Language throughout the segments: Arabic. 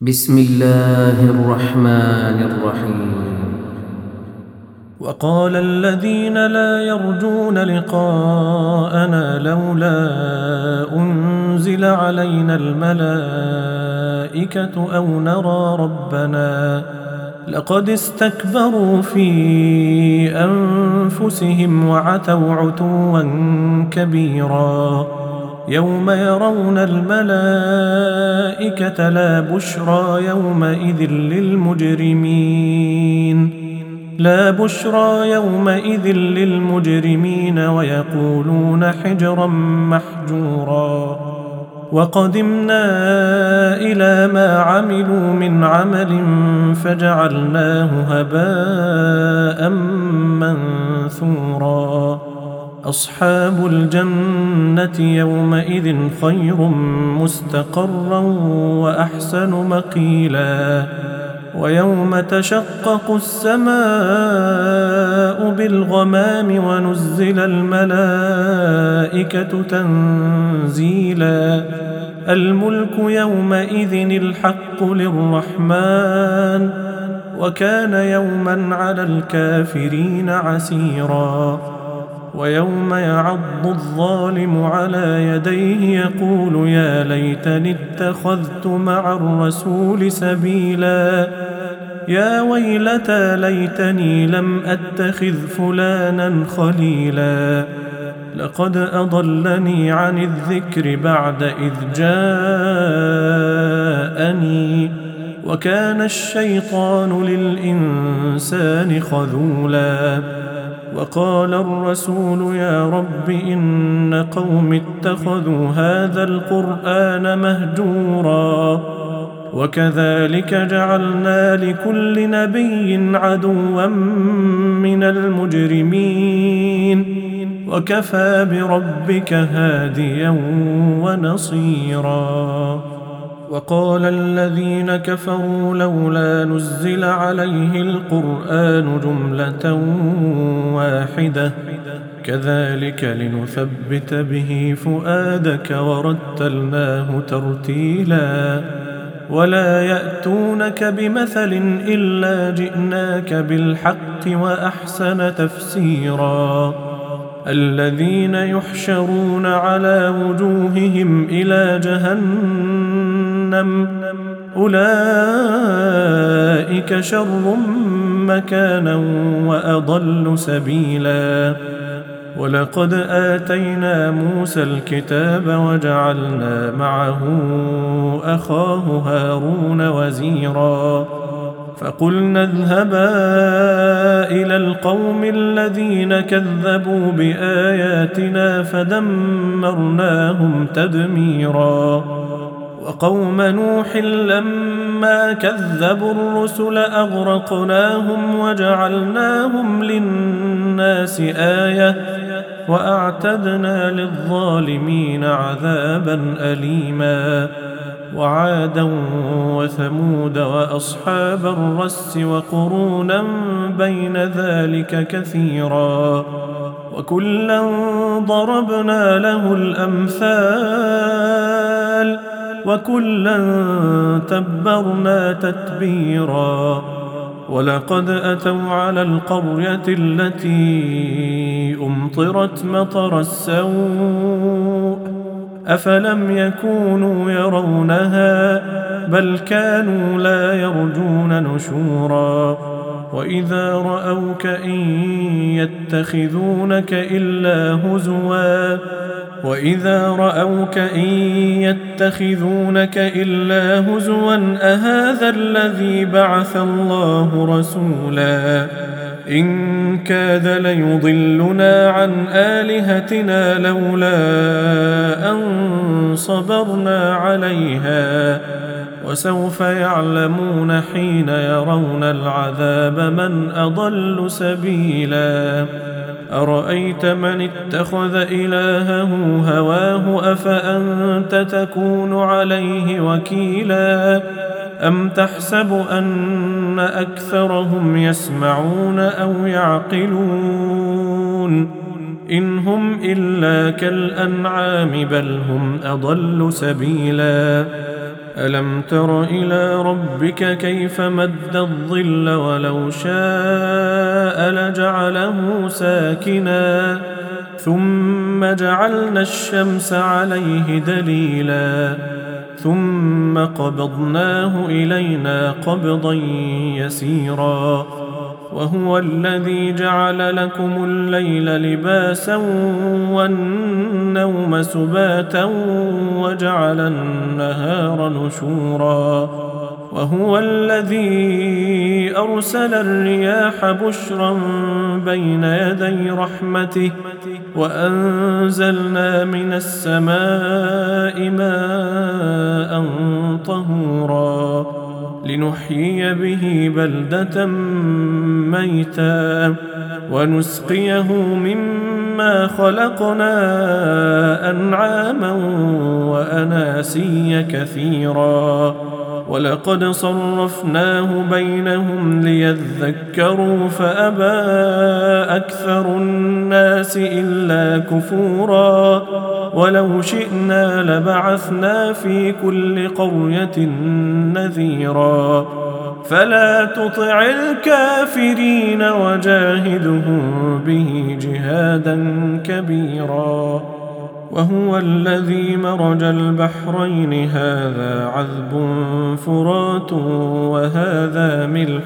بسم الله الرحمن الرحيم. وقال الذين لا يرجون لقاءنا لولا أنزل علينا الملائكة أو نرى ربنا لقد استكبروا في أنفسهم وعتوا عتوا كبيرا. يوم يرون الملائكة لا بشرى يومئذ للمجرمين ويقولون حجرا محجورا. وقدمنا إلى ما عملوا من عمل فجعلناه هباء منثورا. أصحاب الجنة يومئذ خير مستقرا وأحسن مقيلا. ويوم تشقق السماء بالغمام ونزل الملائكة تنزيلا. الملك يومئذ الحق للرحمن وكان يوما على الكافرين عسيرا. ويوم يعض الظالم على يديه يقول يا ليتني اتخذت مع الرسول سبيلا. يا ويلتى ليتني لم أتخذ فلانا خليلا. لقد أضلني عن الذكر بعد إذ جاءني وكان الشيطان للإنسان خذولا. وقال الرسول يا رب إن قوم اتخذوا هذا القرآن مهجورا. وكذلك جعلنا لكل نبي عدوا من المجرمين وكفى بربك هاديا ونصيرا. وقال الذين كفروا لولا نزل عليه القرآن جملة واحدة كذلك لنثبت به فؤادك ورتلناه ترتيلا. ولا يأتونك بمثل إلا جئناك بالحق وأحسن تفسيرا. الذين يحشرون على وجوههم إلى جهنم أولئك شر مكانا وأضل سبيلا. ولقد آتينا موسى الكتاب وجعلنا معه أخاه هارون وزيرا. فقلنا اذهبا إلى القوم الذين كذبوا بآياتنا فدمرناهم تدميرا. وقوم نوح لما كذبوا الرسل أغرقناهم وجعلناهم للناس آية وأعتدنا للظالمين عذابا أليما. وعادا وثمود وأصحاب الرس وقرونا بين ذلك كثيرا. وكلا ضربنا له الأمثال وكلا تبرنا تتبيرا. ولقد أتوا على القرية التي أمطرت مطر السوء أفلم يكونوا يرونها بل كانوا لا يرجون نشورا. وإذا رأوك إن يتخذونك إلا هزوا أهذا الذي بعث الله رسولا. إن كاد ليضلنا عن آلهتنا لولا أن صبرنا عليها. وسوف يعلمون حين يرون العذاب من أضل سبيلا. أرأيت من اتخذ إلهه هواه أفأنت تكون عليه وكيلا. أم تحسب أن أكثرهم يسمعون أو يعقلون إن هم إلا كالأنعام بل هم أضل سبيلا. ألم تر إلى ربك كيف مد الظل ولو شاء لجعله ساكنا ثم جعلنا الشمس عليه دليلا ثم قبضناه إلينا قبضا يسيرا وهو الذي جعل لكم الليل لباسا والنوم سباتا وجعل النهار نشورا وهو الذي أرسل الرياح بشرا بين يدي رحمته وأنزلنا من السماء ماء طهورا لنحيي به بلدة ميتا ونسقيه مما خلقنا أنعاما وأناسيا كثيرا ولقد صرفناه بينهم ليذكروا فأبى أكثر الناس إلا كفورا ولو شئنا لبعثنا في كل قرية نذيرا فلا تطع الكافرين وجاهدهم به جهادا كبيرا وهو الذي مرج البحرين هذا عذب فرات وهذا ملح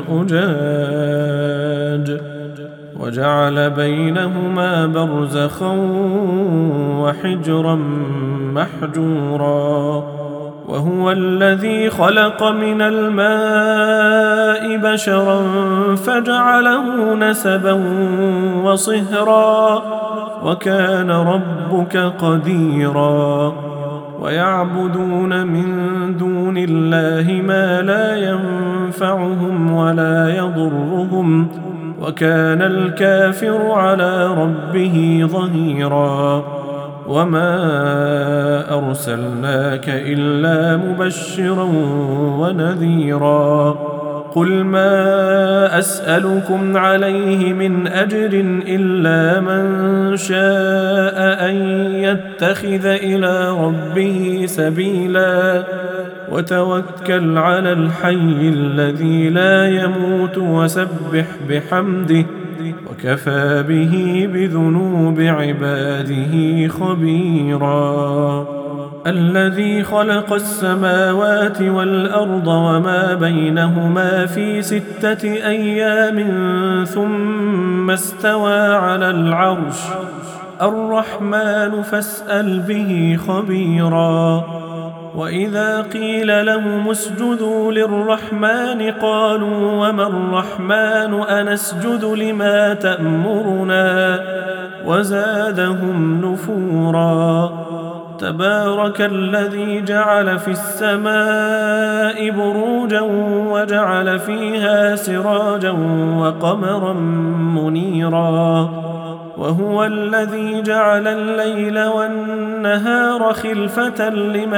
أجاج وجعل بينهما برزخا وحجرا محجورا وهو الذي خلق من الماء بشرا فجعله نسبا وصهرا وكان ربك قديرا ويعبدون من دون الله ما لا ينفعهم ولا يضرهم وكان الكافر على ربه ظهيرا وما أرسلناك إلا مبشرا ونذيرا قل ما أسألكم عليه من أجر إلا من شاء أن يتخذ إلى ربه سبيلا وتوكل على الحي الذي لا يموت وسبح بحمده وكفى به بذنوب عباده خبيرا الذي خلق السماوات والأرض وما بينهما في 6 أيام ثم استوى على العرش الرحمن فاسأل به خبيرا وإذا قيل لهم اسجدوا للرحمن قالوا وما الرحمن أنسجد لما تأمرنا وزادهم نفورا تبارك الذي جعل في السماء بروجا وجعل فيها سراجا وقمرا منيرا وهو الذي جعل الليل والنهار خلفة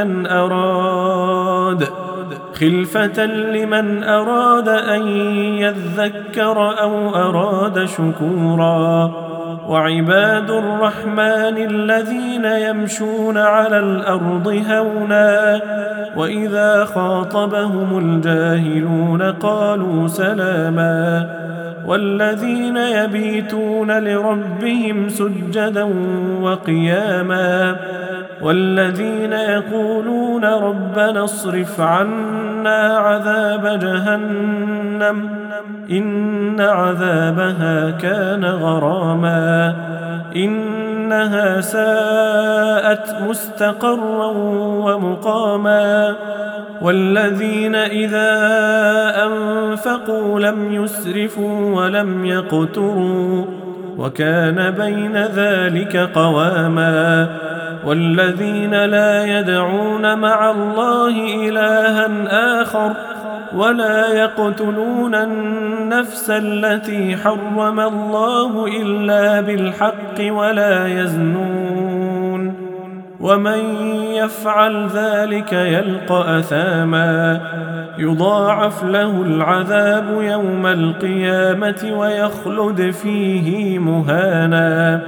لمن أراد أن يذكر أو أراد شكورا وعباد الرحمن الذين يمشون على الأرض هونا وإذا خاطبهم الجاهلون قالوا سلاما والذين يبيتون لربهم سجدا وقياما والذين يقولون ربنا اصرف عنا عذاب جهنم إن عذابها كان غراما إنها ساءت مستقرا ومقاما والذين إذا أنفقوا لم يسرفوا ولم يقتروا وكان بين ذلك قواما والذين لا يدعون مع الله إلها آخر ولا يقتلون النفس التي حرم الله إلا بالحق ولا يزنون ومن يفعل ذلك يلقى أثاما يضاعف له العذاب يوم القيامة ويخلد فيه مهانا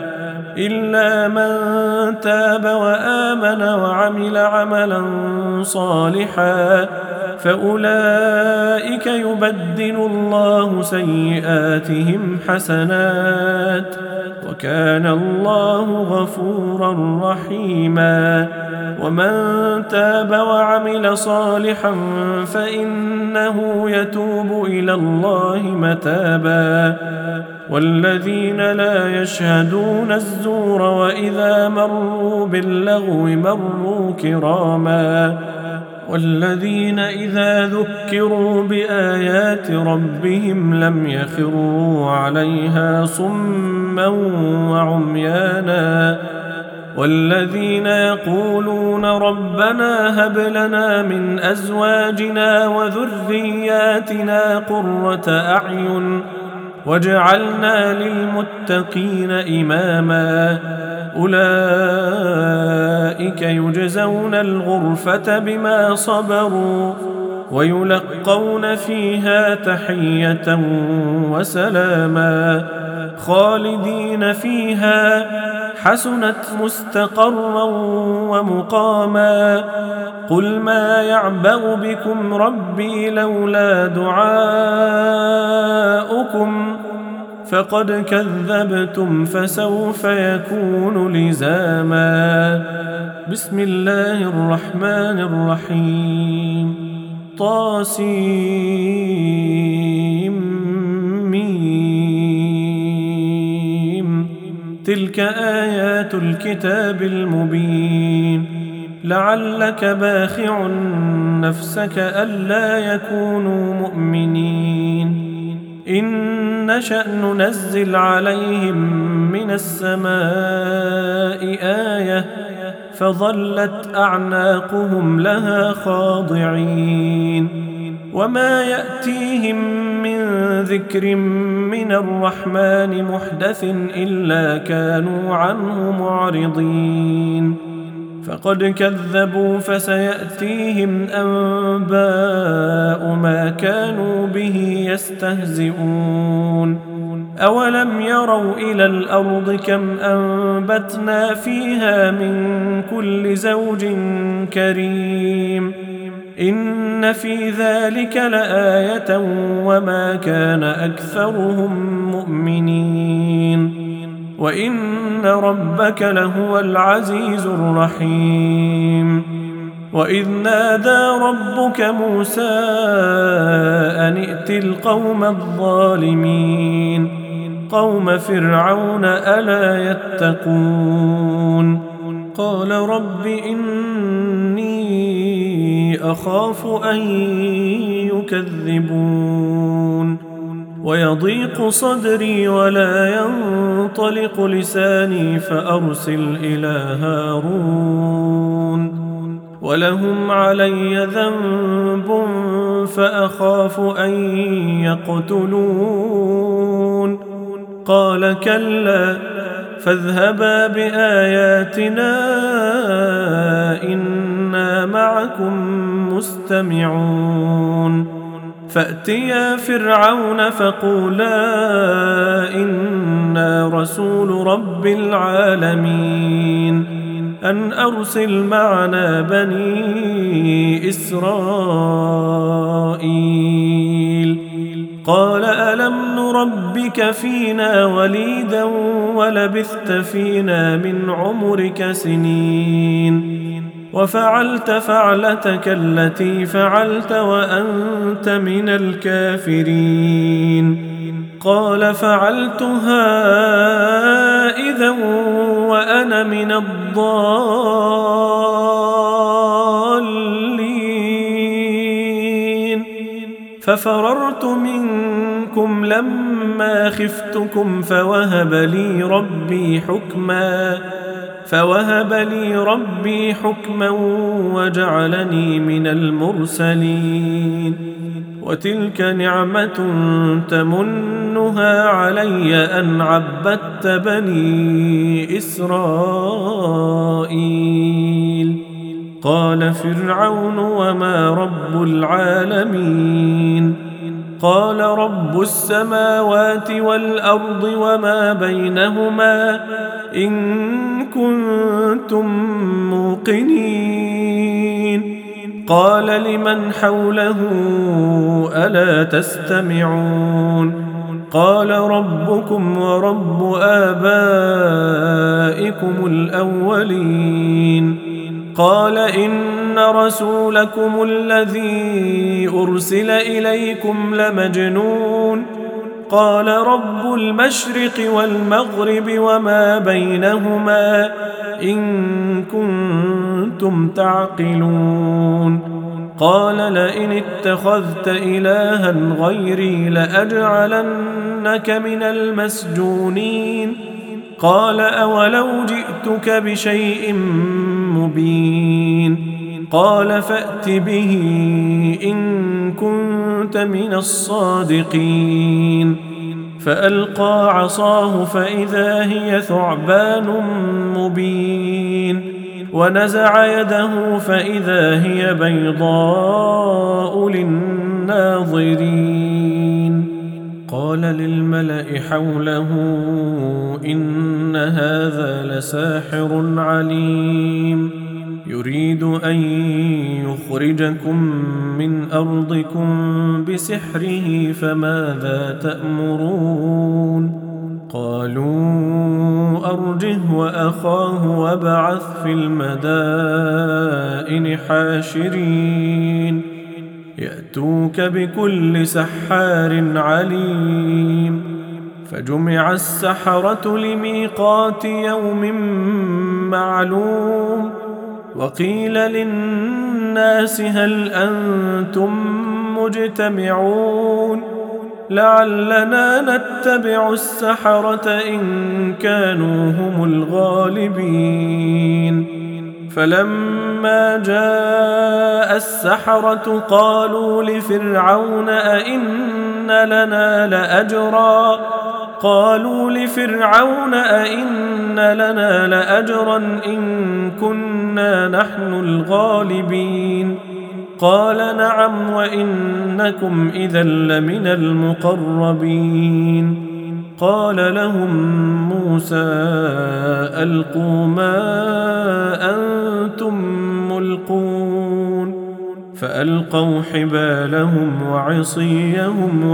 إلا من تاب وآمن وعمل عملا صالحا فأولئك يبدل الله سيئاتهم حسنات وكان الله غفورا رحيما. ومن تاب وعمل صالحا فإنه يتوب إلى الله متابا. والذين لا يشهدون الزور وإذا مروا باللغو مروا كراما. والذين إذا ذكروا بآيات ربهم لم يخروا عليها صما وعميانا. والذين يقولون ربنا هب لنا من أزواجنا وذرياتنا قرة أعين واجعلنا للمتقين إماما. أولئك يجزون الغرفة بما صبروا ويلقون فيها تحية وسلاما خالدين فيها حسنت مستقرا ومقاما. قل ما يعبأ بكم ربي لولا دعاؤكم فقد كذبتم فسوف يكون لزاما. بسم الله الرحمن الرحيم. طاسيم. تلك آيات الكتاب المبين. لعلك باخع نفسك ألا يكونوا مؤمنين. إن نشأ ننزل عليهم من السماء آية فظلت أعناقهم لها خاضعين. وما يأتيهم من ذكر من الرحمن محدث إلا كانوا عنه معرضين. فقد كذبوا فسيأتيهم أنباء ما كانوا به يستهزئون. أولم يروا إلى الأرض كم أنبتنا فيها من كل زوج كريم إن في ذلك لآية وما كان أكثرهم مؤمنين وإن ربك لهو العزيز الرحيم. وإذ نادى ربك موسى أن ائت القوم الظالمين قوم فرعون ألا يتقون. قال رب إني أخاف أن يكذبون ويضيق صدري ولا ينطلق لساني فأرسل إلى هارون ولهم علي ذنب فأخاف أن يقتلون. قال كلا فاذهبا بآياتنا إنا معكم مستمعون. فأتيا فرعون فقولا إنا رسول رب العالمين أن أرسل معنا بني إسرائيل. قال ألم نربك فينا وليدا ولبثت فينا من عمرك سنين وفعلت فعلتك التي فعلت وأنت من الكافرين. قال فعلتها إذا وأنا من الضالين ففررت منكم لما خفتكم فوهب لي ربي حكما وجعلني من المرسلين. وتلك نعمة تمنها علي أن عبدت بني إسرائيل. قال فرعون وما رب العالمين. قال رب السماوات والأرض وما بينهما إن كنتم موقنين قال لمن حوله ألا تستمعون قال ربكم ورب آبائكم الأولين قال إن رسولكم الذي أرسل إليكم لمجنون قال رب المشرق والمغرب وما بينهما إن كنتم تعقلون قال لئن اتخذت إلها غيري لأجعلنك من المسجونين قال أولو جئتك بشيء مبين قال فأت به إن كنت من الصادقين فألقى عصاه فإذا هي ثعبان مبين ونزع يده فإذا هي بيضاء للناظرين قال للملأ حوله إن هذا لساحر عليم يريد أن يخرجكم من أرضكم بسحره فماذا تأمرون قالوا أرجه وأخاه وابعث في المدائن حاشرين يأتوك بكل سحار عليم فجمع السحرة لميقات يوم معلوم وقيل للناس هل أنتم مجتمعون لعلنا نتبع السحرة إن كانوا هم الغالبين فلما جاء السحرة قالوا لفرعون أئن لنا لأجرا إن كنا نحن الغالبين قال نعم وإنكم إذا لمن المقربين قال لهم موسى ألقوا ما أنتم ملقون فألقوا حبالهم وعصيهم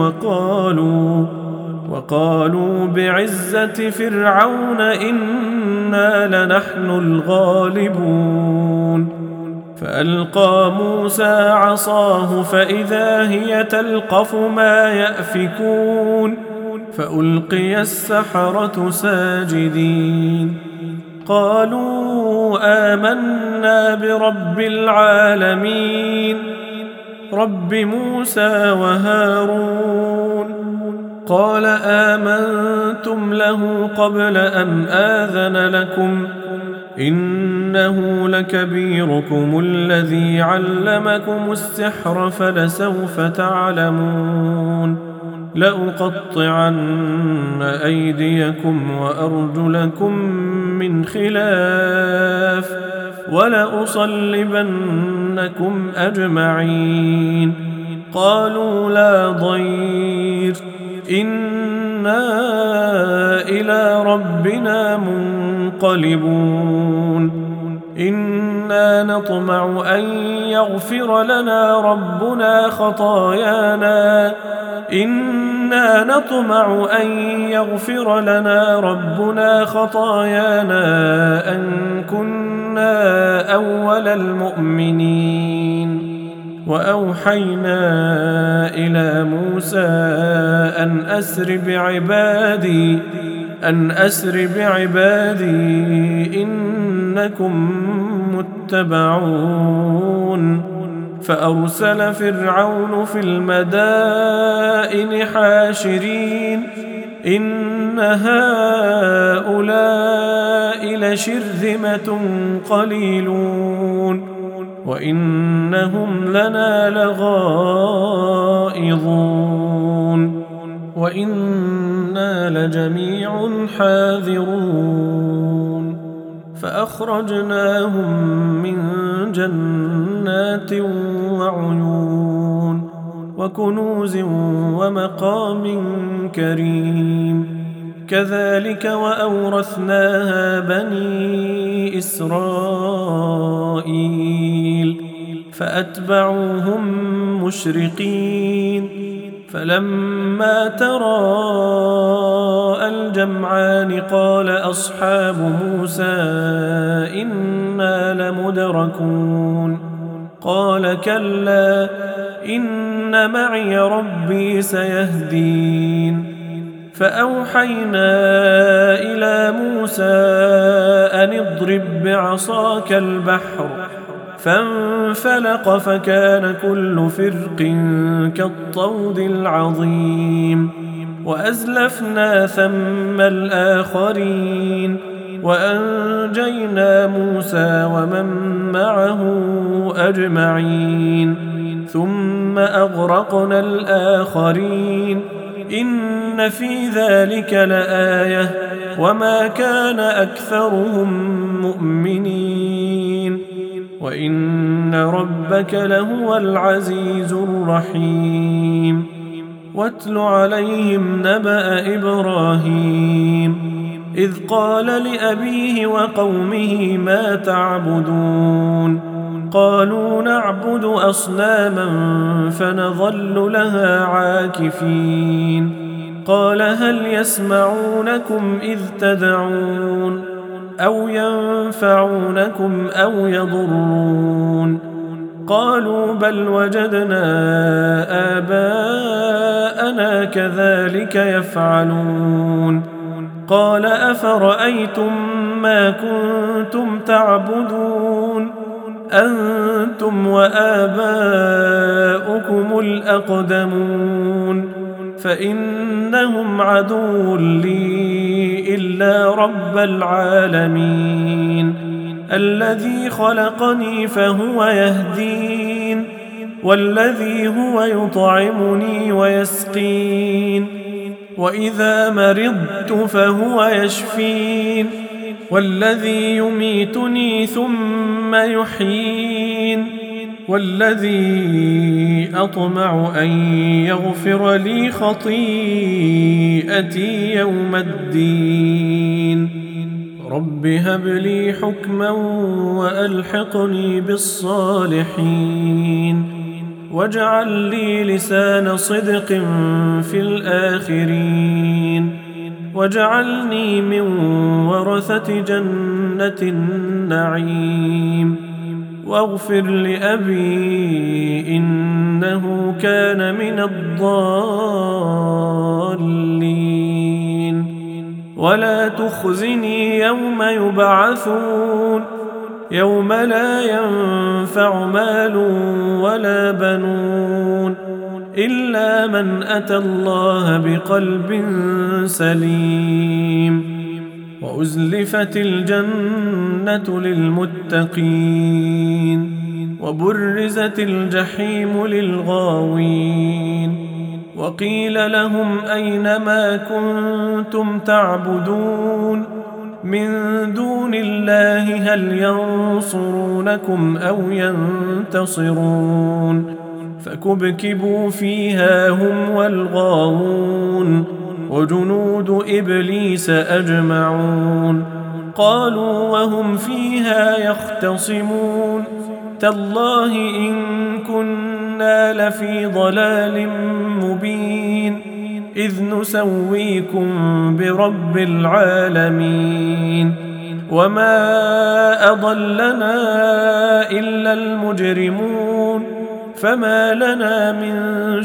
وقالوا بعزة فرعون إنا لنحن الغالبون فألقى موسى عصاه فإذا هي تلقف ما يأفكون فألقي السحرة ساجدين قالوا آمنا برب العالمين رب موسى وهارون قال آمنتم له قبل أن آذن لكم إنه لكبيركم الذي علمكم السحر فلسوف تعلمون لأقطعن أيديكم وأرجلكم من خلاف ولأصلبنكم أجمعين قالوا لا ضير إنا إلى ربنا منقلبون إنا نطمع أن يغفر لنا ربنا خطايانا أن كنا أول المؤمنين وأوحينا إلى موسى أن أسر بعبادي إنكم متبعون فأرسل فرعون في المدائن حاشرين إن هؤلاء لشرذمة قليلون وإنهم لنا لغائظون وإنا لجميع حاذرون فأخرجناهم من جنات وعيون وكنوز ومقام كريم. كذلك وأورثناها بني إسرائيل فأتبعوهم مشرقين. فلما تراءى الجمعان قال أصحاب موسى إنا لمدركون. قال كلا إن معي ربي سيهدين. فأوحينا إلى موسى أن اضرب بعصاك البحر فانفلق فكان كل فرق كالطود العظيم. وأزلفنا ثم الآخرين وأنجينا موسى ومن معه أجمعين ثم أغرقنا الآخرين. إن في ذلك لآية وما كان أكثرهم مؤمنين وإن ربك لهو العزيز الرحيم. واتل عليهم نبأ إبراهيم إذ قال لأبيه وقومه ما تعبدون. قالوا نعبد أصناما فنظل لها عاكفين. قال هل يسمعونكم إذ تدعون أو ينفعونكم أو يضرون. قالوا بل وجدنا آباءنا كذلك يفعلون. قال أفرأيتم ما كنتم تعبدون أنتم وآباؤكم الأقدمون فإنهم عدو لي إلا رب العالمين الذي خلقني فهو يهدين والذي هو يطعمني ويسقين وإذا مرضت فهو يشفين والذي يميتني ثم يحيين والذي أطمع أن يغفر لي خطيئتي يوم الدين. رب هب لي حكما وألحقني بالصالحين واجعل لي لسان صدق في الآخرين واجعلني من ورثة جنة النعيم واغفر لأبي إنه كان من الضالين ولا تخزني يوم يبعثون يوم لا ينفع مال ولا بنون إلا من أتى الله بقلب سليم. وأزلفت الجنة للمتقين وبرزت الجحيم للغاوين وقيل لهم أين ما كنتم تعبدون من دون الله هل ينصرونكم أو ينتصرون فكبكبوا فيها هم والغاوون وجنود إبليس أجمعون قالوا وهم فيها يختصمون تالله إن كنا لفي ضلال مبين إذ نسويكم برب العالمين وما أضلنا إلا المجرمون فما لنا من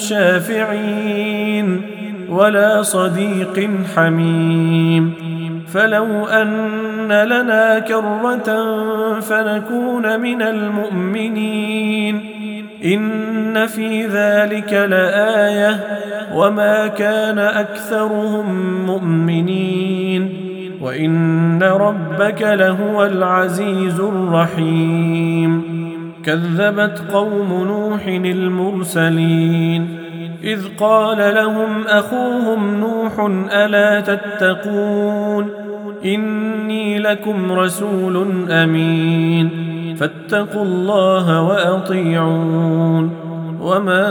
شافعين ولا صديق حميم فلو أن لنا كرة فنكون من المؤمنين إن في ذلك لآية وما كان أكثرهم مؤمنين وإن ربك لهو العزيز الرحيم. كذبت قوم نوح المرسلين إذ قال لهم أخوهم نوح ألا تتقون إني لكم رسول أمين فاتقوا الله وأطيعون وما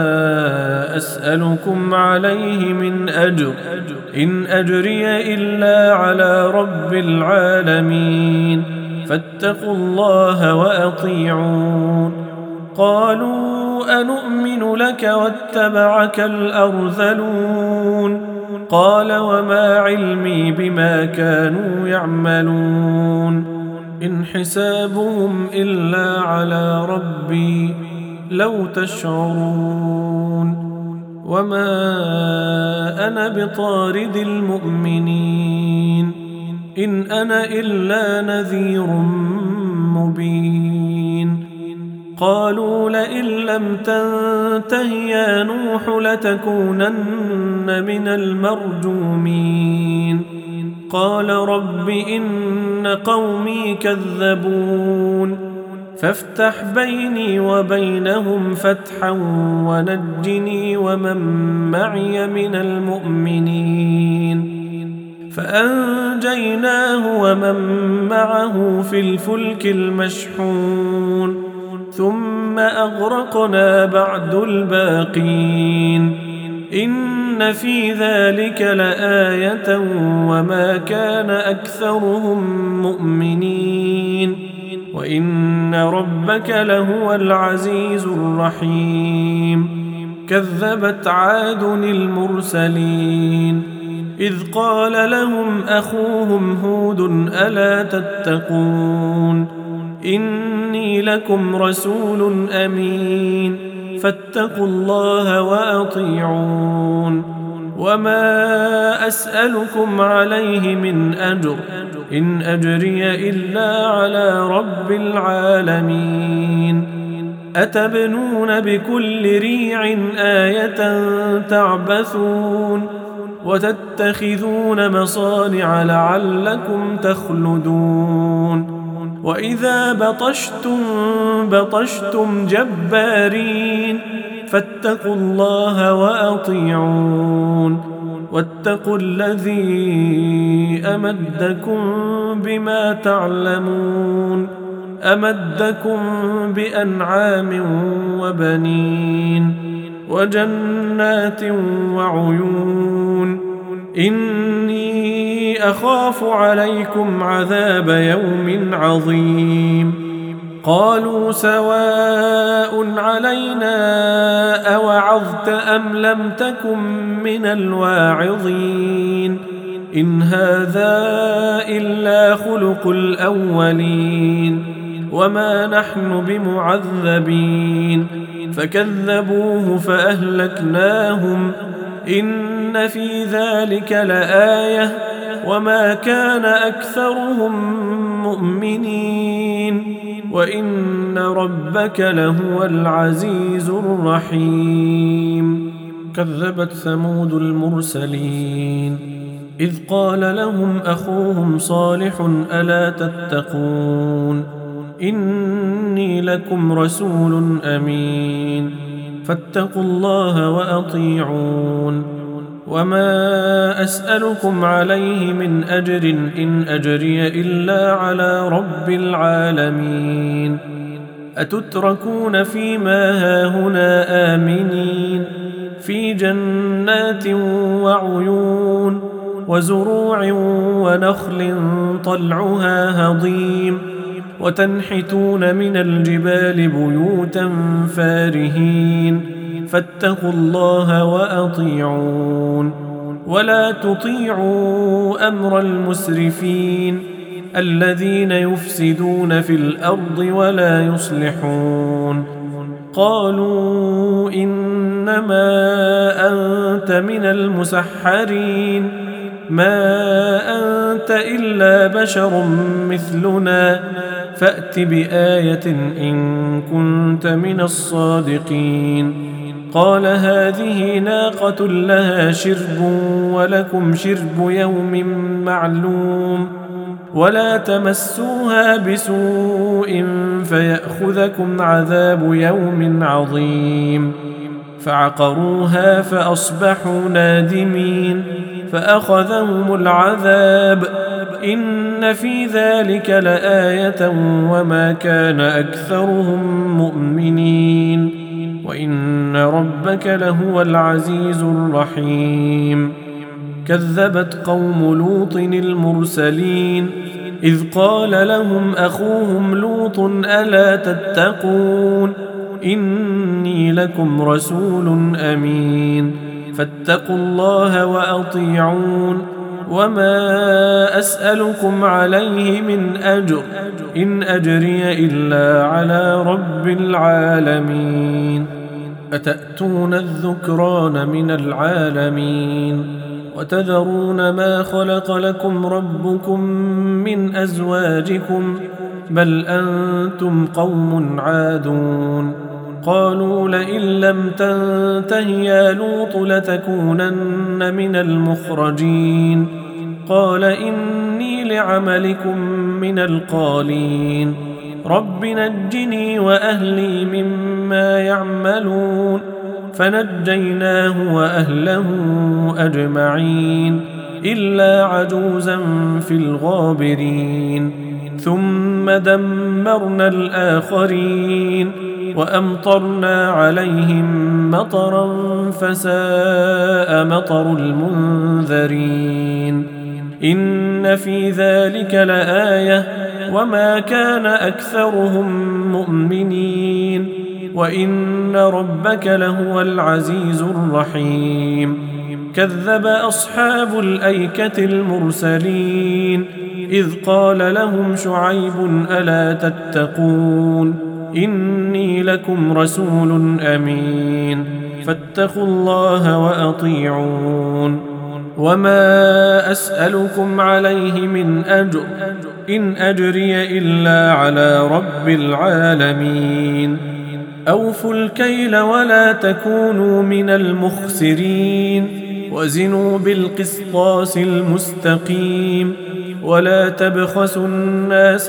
أسألكم عليه من أجر إن أجري إلا على رب العالمين فاتقوا الله وأطيعون. قالوا أنؤمن لك واتبعك الأرذلون قال وما علمي بما كانوا يعملون إن حسابهم إلا على ربي لو تشعرون وما أنا بطارد المؤمنين إن أنا إلا نذير مبين. قالوا لئن لم تنته يا نوح لتكونن من المرجومين قال رب إن قومي كذبون فافتح بيني وبينهم فتحا ونجني ومن معي من المؤمنين. فأنجيناه ومن معه في الفلك المشحون ثم أغرقنا بعد الباقين إن في ذلك لآية وما كان أكثرهم مؤمنين وإن ربك لهو العزيز الرحيم. كذبت عاد المرسلين إذ قال لهم أخوهم هود ألا تتقون إني لكم رسول أمين فاتقوا الله وأطيعون. وما أسألكم عليه من أجر إن أجري إلا على رب العالمين. أتبنون بكل ريع آية تعبثون وتتخذون مصانع لعلكم تخلدون وإذا بطشتم جبارين فاتقوا الله وأطيعون واتقوا الذي أمدكم بما تعلمون أمدكم بأنعام وبنين وجنات وعيون إني أخاف عليكم عذاب يوم عظيم. قالوا سواء علينا أوعظت أم لم تكن من الواعظين إن هذا إلا خلق الأولين وما نحن بمعذبين. فكذبوه فأهلكناهم إن في ذلك لآية وما كان أكثرهم مؤمنين وإن ربك لهو العزيز الرحيم. كذبت ثمود المرسلين إذ قال لهم أخوهم صالح ألا تتقون إني لكم رسول أمين فاتقوا الله وأطيعون. وما أسألكم عليه من أجر إن أجري إلا على رب العالمين. أتتركون فيما هاهنا آمنين في جنات وعيون وزروع ونخل طلعها هضيم وتنحتون من الجبال بيوتا فارهين فاتقوا الله وأطيعون. ولا تطيعوا أمر المسرفين الذين يفسدون في الأرض ولا يصلحون. قالوا إنما أنت من المسحرين ما أنت إلا بشر مثلنا فأت بآية إن كنت من الصادقين. قال هذه ناقة لها شرب ولكم شرب يوم معلوم ولا تمسوها بسوء فيأخذكم عذاب يوم عظيم. فعقروها فأصبحوا نادمين فأخذهم العذاب إن في ذلك لآية وما كان أكثرهم مؤمنين وإن ربك لهو العزيز الرحيم. كذبت قوم لوط المرسلين إذ قال لهم أخوهم لوط ألا تتقون إني لكم رسول أمين فاتقوا الله وأطيعون وما أسألكم عليه من أجر إن أجري إلا على رب العالمين. أتأتون الذكران من العالمين وتذرون ما خلق لكم ربكم من أزواجكم بل أنتم قوم عادون. قالوا لئن لم تنته يا لوط لتكونن من المخرجين قال إني لعملكم من القالين رب نجني وأهلي مما يعملون فنجيناه وأهله أجمعين إلا عجوزا في الغابرين ثم دمرنا الآخرين وأمطرنا عليهم مطرا فساء مطر المنذرين. إن في ذلك لآية وما كان أكثرهم مؤمنين وإن ربك لهو العزيز الرحيم. كذب أصحاب الأيكة المرسلين إذ قال لهم شعيب ألا تتقون إني لكم رسول أمين فاتقوا الله وأطيعون وما أسألكم عليه من أجر إن أجري إلا على رب العالمين. أوفوا الكيل ولا تكونوا من المخسرين وزنوا بالقسطاس المستقيم ولا تبخسوا الناس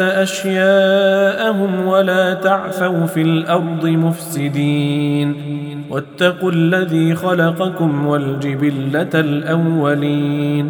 أشياءهم ولا تعثوا في الأرض مفسدين واتقوا الذي خلقكم والجبلة الأولين.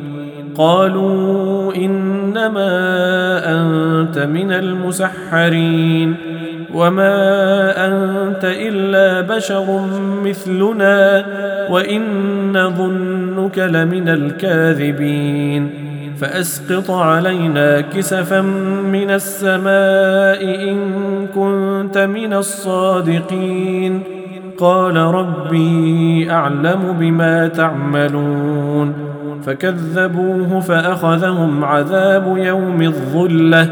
قالوا إنما أنت من المسحرين وما أنت إلا بشر مثلنا وإن نظنك لمن الكاذبين فأسقط علينا كسفا من السماء إن كنت من الصادقين. قال ربي أعلم بما تعملون فكذبوه فأخذهم عذاب يوم الظلة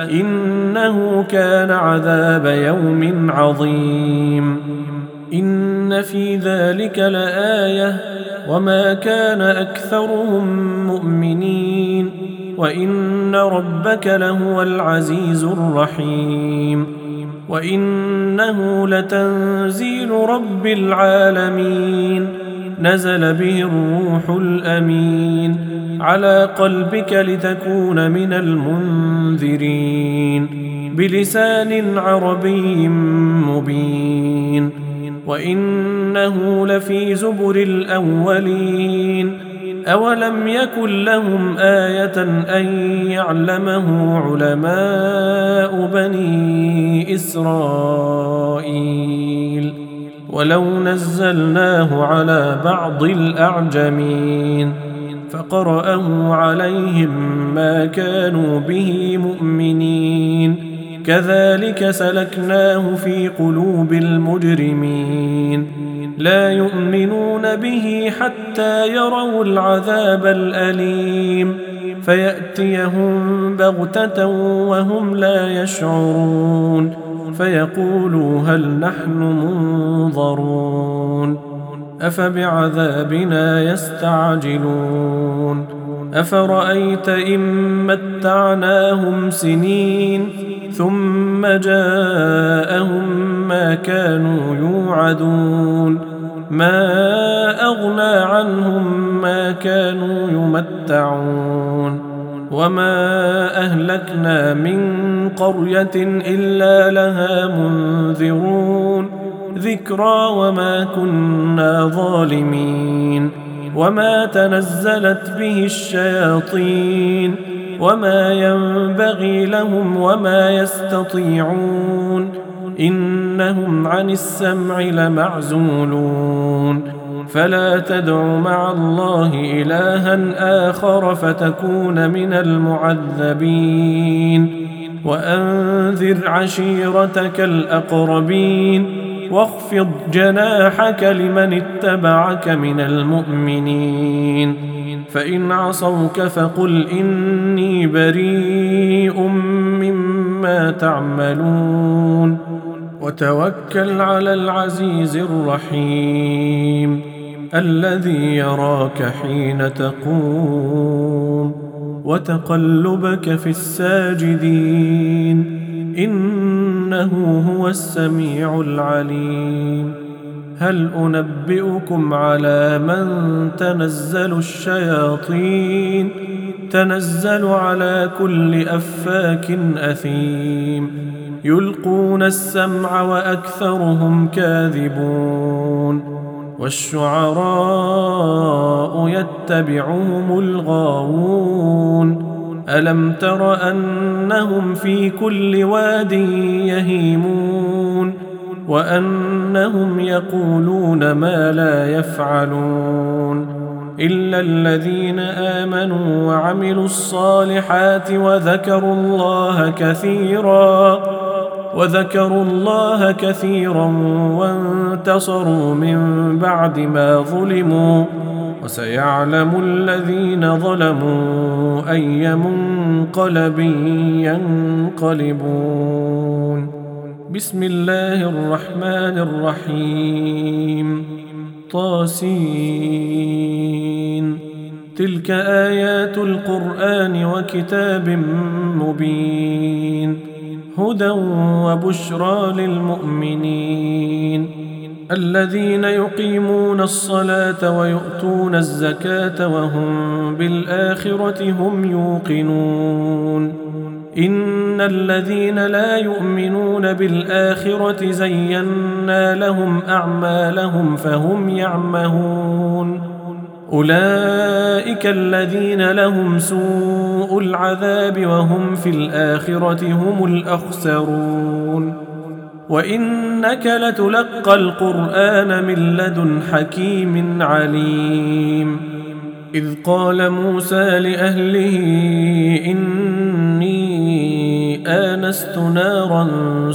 إنه كان عذاب يوم عظيم. إن في ذلك لآية وما كان أكثرهم مؤمنين وإن ربك لهو العزيز الرحيم. وإنه لتنزيل رب العالمين نزل به الروح الأمين على قلبك لتكون من المنذرين بلسان عربي مبين وإنه لفي زبر الأولين. أولم يكن لهم آية أن يعلمه علماء بني إسرائيل ولو نزلناه على بعض الأعجمين فقرأه عليهم ما كانوا به مؤمنين كذلك سلكناه في قلوب المجرمين لا يؤمنون به حتى يروا العذاب الأليم فيأتيهم بغتة وهم لا يشعرون فيقولوا هل نحن منظرون أفبعذابنا يستعجلون أفرأيت إن متعناهم سنين ثم جاءهم ما كانوا يوعدون ما أغنى عنهم ما كانوا يمتعون وما أهلكنا من قرية إلا لها منذرون ذكرى وما كنا ظالمين وما تنزلت به الشياطين وما ينبغي لهم وما يستطيعون إنهم عن السمع لمعزولون فلا تدع مع الله إلها آخر فتكون من المعذبين وأنذر عشيرتك الأقربين واخفض جناحك لمن اتبعك من المؤمنين فإن عصوك فقل إني بريء مما تعملون وتوكل على العزيز الرحيم الذي يراك حين تقوم وتقلبك في الساجدين إنه هو السميع العليم هل أنبئكم على من تنزل الشياطين تنزل على كل أفاك أثيم يلقون السمع وأكثرهم كاذبون والشعراء يتبعهم الغاوون ألم تر أنهم في كل واد يهيمون وأنهم يقولون ما لا يفعلون إلا الذين آمنوا وعملوا الصالحات وذكروا الله كثيرا وانتصروا من بعد ما ظلموا وسيعلم الذين ظلموا أي منقلب ينقلبون بسم الله الرحمن الرحيم طاسين تلك آيات القرآن وكتاب مبين هدى وبشرى للمؤمنين الذين يقيمون الصلاة ويؤتون الزكاة وهم بالآخرة هم يوقنون إن الذين لا يؤمنون بالآخرة زينا لهم أعمالهم فهم يعمهون أولئك الذين لهم سوء العذاب وهم في الآخرة هم الأخسرون وإنك لتلقى القرآن من لدن حكيم عليم إذ قال موسى لأهله إني آنست نارا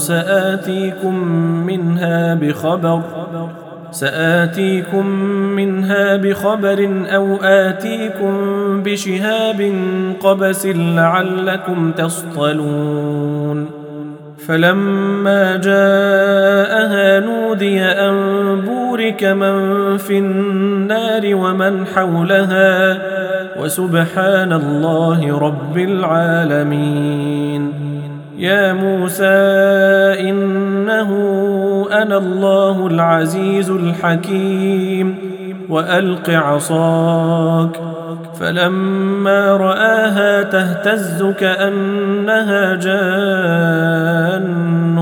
سآتيكم منها بخبر أو آتيكم بشهاب قبس لعلكم تصطلون فلما جاءها نودي أن بورك من في النار ومن حولها وسبحان الله رب العالمين يا موسى إنه أنا الله العزيز الحكيم وألق عصاك فلما رآها تهتز كأنها جان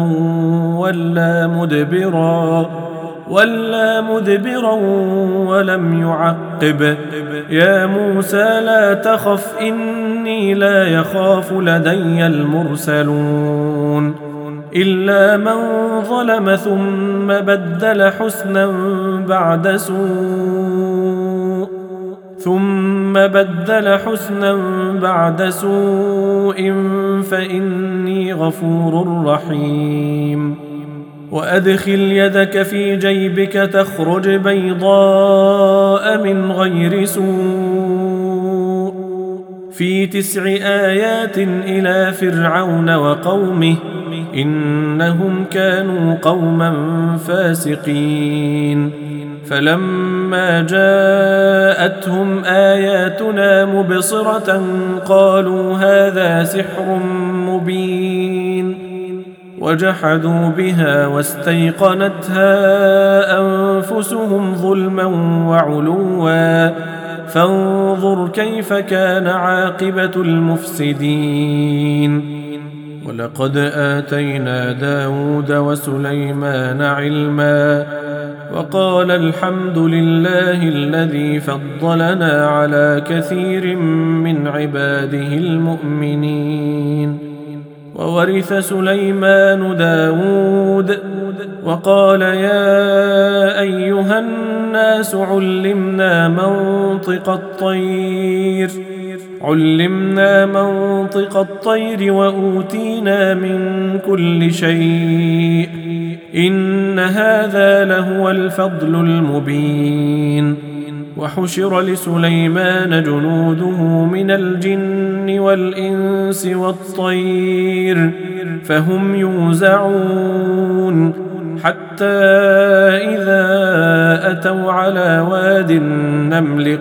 ولا مدبرا ولم يعقب يا موسى لا تخف إني لا يخاف لدي المرسلون إلا من ظلم ثم بدل حسنا بعد سوء فإني غفور رحيم وأدخل يدك في جيبك تخرج بيضاء من غير سوء في 9 آيات إلى فرعون وقومه إنهم كانوا قوما فاسقين فلما جاءتهم آياتنا مبصرة قالوا هذا سحر مبين وجحدوا بها واستيقنتها أنفسهم ظلما وعلوا فانظر كيف كان عاقبة المفسدين ولقد آتينا داود وسليمان علما وقال الحمد لله الذي فضلنا على كثير من عباده المؤمنين وورث سليمان داود. وقال يا أيها الناس علمنا منطق الطير وأوتينا من كل شيء، إن هذا لهو الفضل المبين. وحشر لسليمان جنوده من الجن والإنس والطير فهم يوزعون، حتى إذا أتوا على واد النمل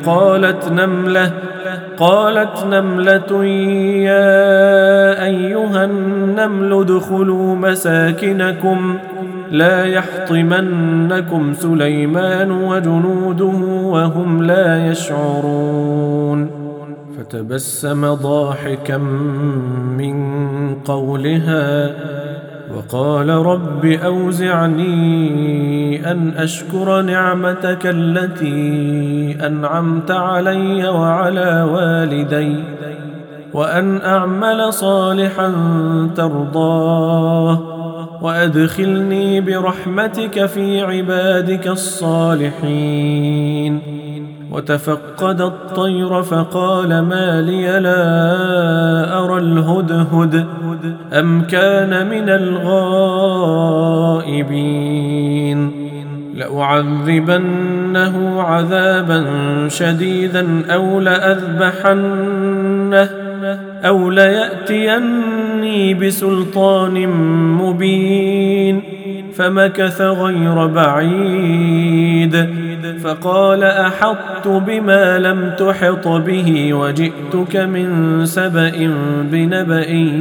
قالت نملة يا أيها النمل ادخلوا مساكنكم لا يحطمنكم سليمان وجنوده وهم لا يشعرون. فتبسم ضاحكا من قولها وقال رب أوزعني أن أشكر نعمتك التي أنعمت علي وعلى والدي وأن أعمل صالحا ترضاه وأدخلني برحمتك في عبادك الصالحين. وتفقد الطير فقال ما لي لا أرى الهدهد أم كان من الغائبين. لأعذبنه عذابا شديدا أو ليأتيني بسلطان مبين. فمكث غير بعيد فقال أحطت بما لم تحط به وجئتك من سبأ بنبأ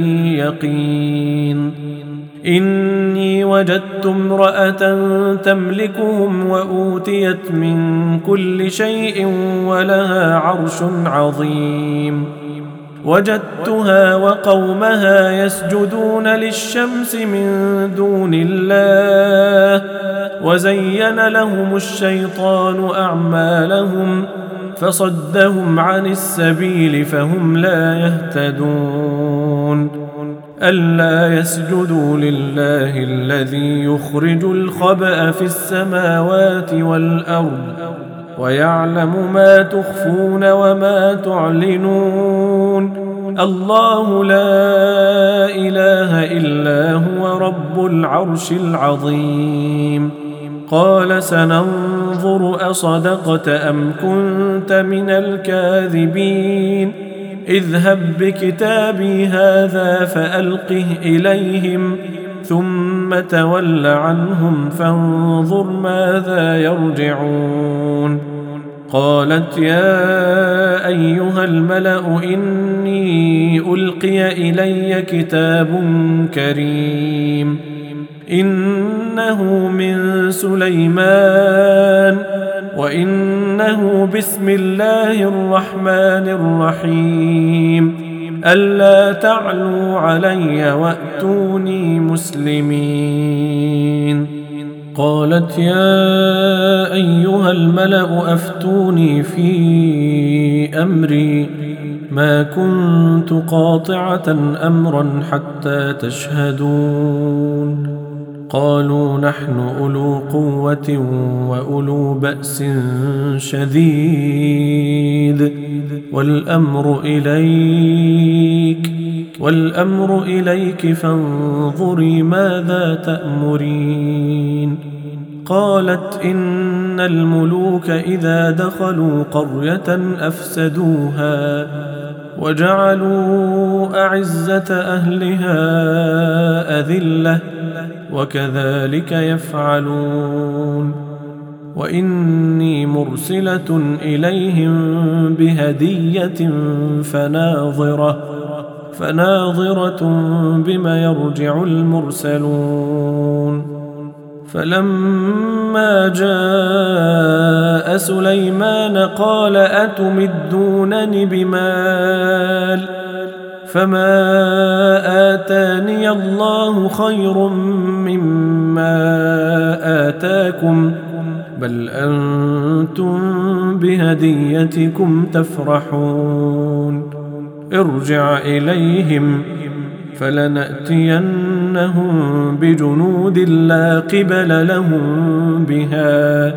يقين. إني وجدت امرأة تملكهم وأوتيت من كل شيء ولها عرش عظيم. وجدتها وقومها يسجدون للشمس من دون الله وزين لهم الشيطان أعمالهم فصدهم عن السبيل فهم لا يهتدون. ألا يسجدوا لله الذي يخرج الخبأ في السماوات والأرض ويعلم ما تخفون وما تعلنون. الله لا إله إلا هو رب العرش العظيم. قال سننظر أصدقت أم كنت من الكاذبين. اذهب بكتابي هذا فألقه إليهم ثم تول عنهم فانظر ماذا يرجعون. قالت يا أيها الملأ إني ألقي إلي كتاب كريم إنه من سليمان وإنه بسم الله الرحمن الرحيم ألا تعلوا علي وأتوني مسلمين. قالت يا أيها الملأ أفتوني في أمري ما كنت قاطعة أمرا حتى تشهدون. قالوا نحن أولو قوة وأولو بأس شديد والأمر إليك فانظري ماذا تأمرين. قالت إن الملوك إذا دخلوا قرية أفسدوها وجعلوا أعزة أهلها أذلة وكذلك يفعلون. وإني مرسلة إليهم بهدية فناظرة بما يرجع المرسلون. فلما جاء سليمان قال أتمدونني بمال فما آتاني الله خير مما آتاكم بل أنتم بهديتكم تفرحون. ارجع إليهم فلنأتينهم بجنود لا قبل لهم بها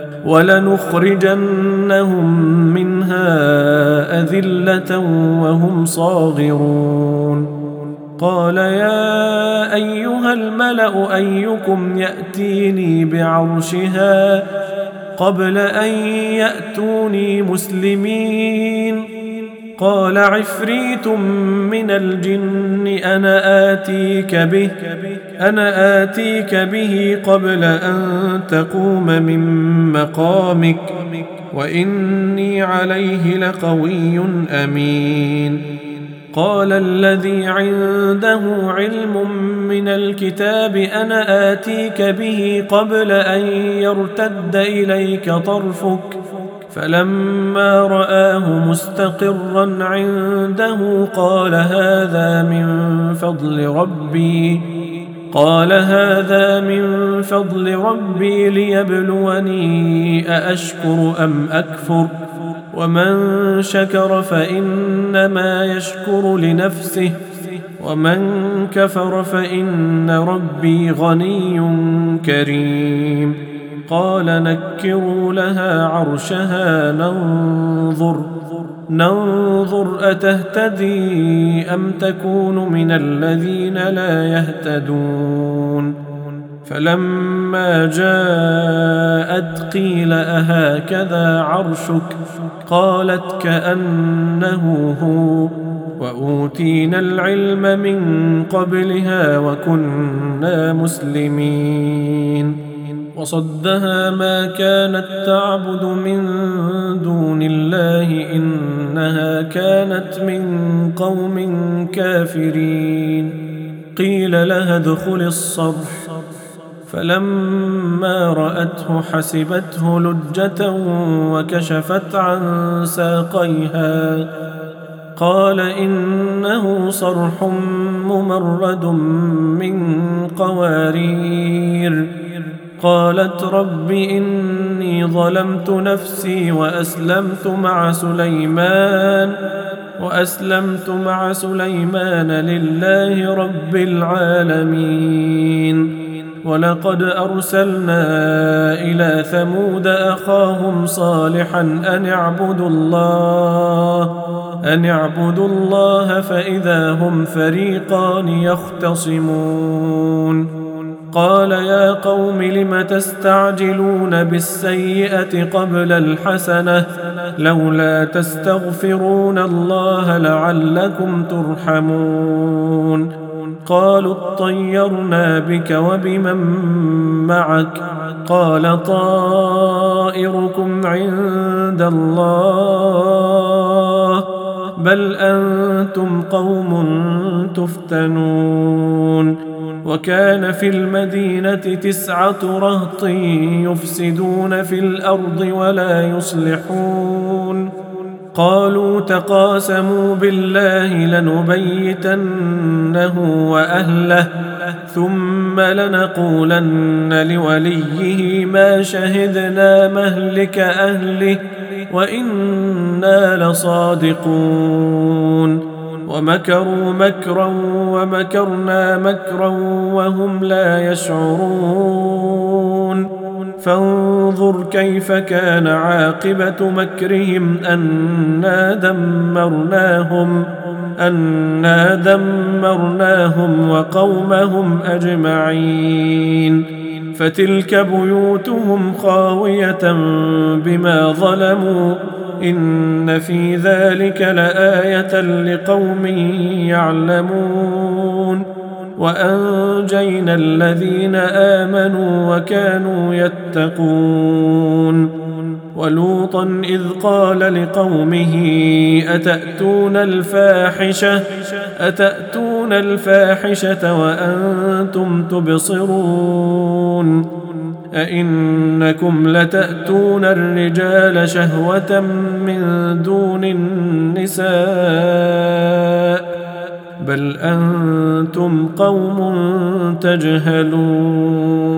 ولنخرجنهم منها أذلة وهم صاغرون. قال يا أيها الملأ أيكم يأتيني بعرشها قبل أن يأتوني مسلمين؟ قال عفريت من الجن أنا آتيك به قبل أن تقوم من مقامك وإني عليه لقوي أمين. قال الذي عنده علم من الكتاب أنا آتيك به قبل أن يرتد إليك طرفك فلما رآه مستقرا عنده قال هذا من فضل ربي ليبلوني أأشكر أم أكفر ومن شكر فإنما يشكر لنفسه ومن كفر فإن ربي غني كريم. قال نكروا لها عرشها ننظر أتهتدي أم تكون من الذين لا يهتدون. فلما جاءت قيل أهكذا عرشك قالت كأنه هو وأوتينا العلم من قبلها وكنا مسلمين. وصدها ما كانت تعبد من دون الله إنها كانت من قوم كافرين. قيل لها ادخل الصرح فلما رأته حسبته لجة وكشفت عن ساقيها قال إنه صرح ممرد من قوارير. قالت رب إني ظلمت نفسي وأسلمت مع سليمان لله رب العالمين. ولقد أرسلنا إلى ثمود أخاهم صالحا أن اعبدوا الله فإذا هم فريقان يختصمون. قال يا قوم لم تستعجلون بالسيئة قبل الحسنة لولا تستغفرون الله لعلكم ترحمون. قالوا اطيرنا بك وبمن معك قال طائركم عند الله بل أنتم قوم تفتنون. وكان في المدينة 9 رهط يفسدون في الأرض ولا يصلحون. قالوا تقاسموا بالله لنبيتنه وأهله ثم لنقولن لوليه ما شهدنا مهلك أهله وإنا لصادقون. ومكروا مكرا ومكرنا مكرا وهم لا يشعرون. فانظر كيف كان عاقبة مكرهم أنا دمرناهم وقومهم أجمعين. فتلك بيوتهم خاوية بما ظلموا إن في ذلك لآية لقوم يعلمون. وأنجينا الذين آمنوا وكانوا يتقون. ولوطا إذ قال لقومه أتأتون الفاحشة وأنتم تبصرون أئنكم لتأتون الرجال شهوة من دون النساء بل أنتم قوم تجهلون.